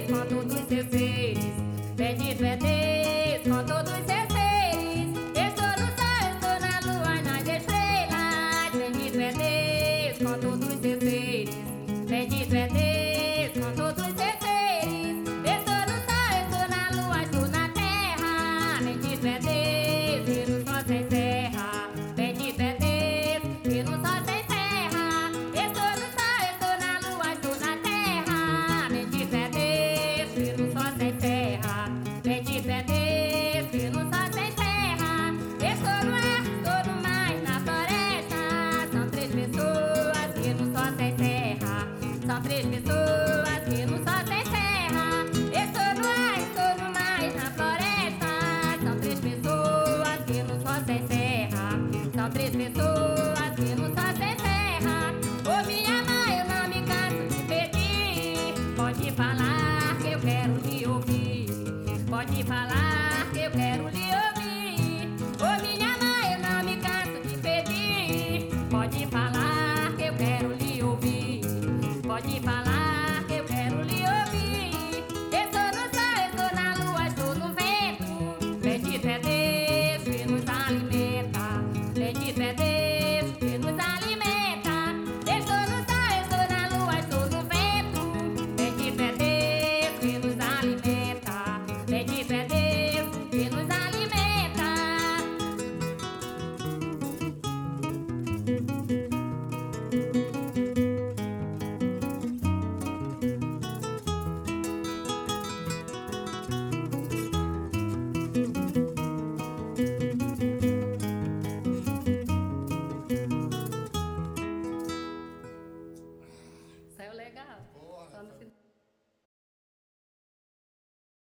com todos os seus seres. Bendito é Deus com todos os seus seres. Estou no céu, estou na lua, nas estrelas. Bendito é Deus com todos os seus seres. Bendito é Deus com todos os seus seres. Estou no céu, estou na lua, estou na terra. Bendito é Deus que no sol sem terra. Bendito é Deus que no sol sem terra. Estou no céu, estou na lua, estou na terra. Bendito é Deus que no sol sem terra. Bendito é Deus que no sol sem terra. Estou no ar, estou no mar, na floresta. São três pessoas que no sol sem terra. São três pessoas que no sol sem terra. Estou no ar, estou no mar, na floresta. São três pessoas que no sol sem terra. São três pessoas que no sol sem terra. Ô minha mãe, eu não me canso de pedir. Pode falar que eu quero lhe ouvir. Pode falar que eu quero lhe ouvir. Ô minha mãe, eu não me canso de pedir. Pode falar que eu quero lhe ouvir. Pode falar que eu quero lhe ouvir. Estou no céu, estou na lua, estou no vento. Bendito é Deus que nos alimenta. Bendito é Deus que nos alimenta. Estou no céu, estou na lua, estou no vento. Bendito é Deus que nos alimenta. Bendito é Deus que nos alimenta. Saiu legal? Porra. Só no final.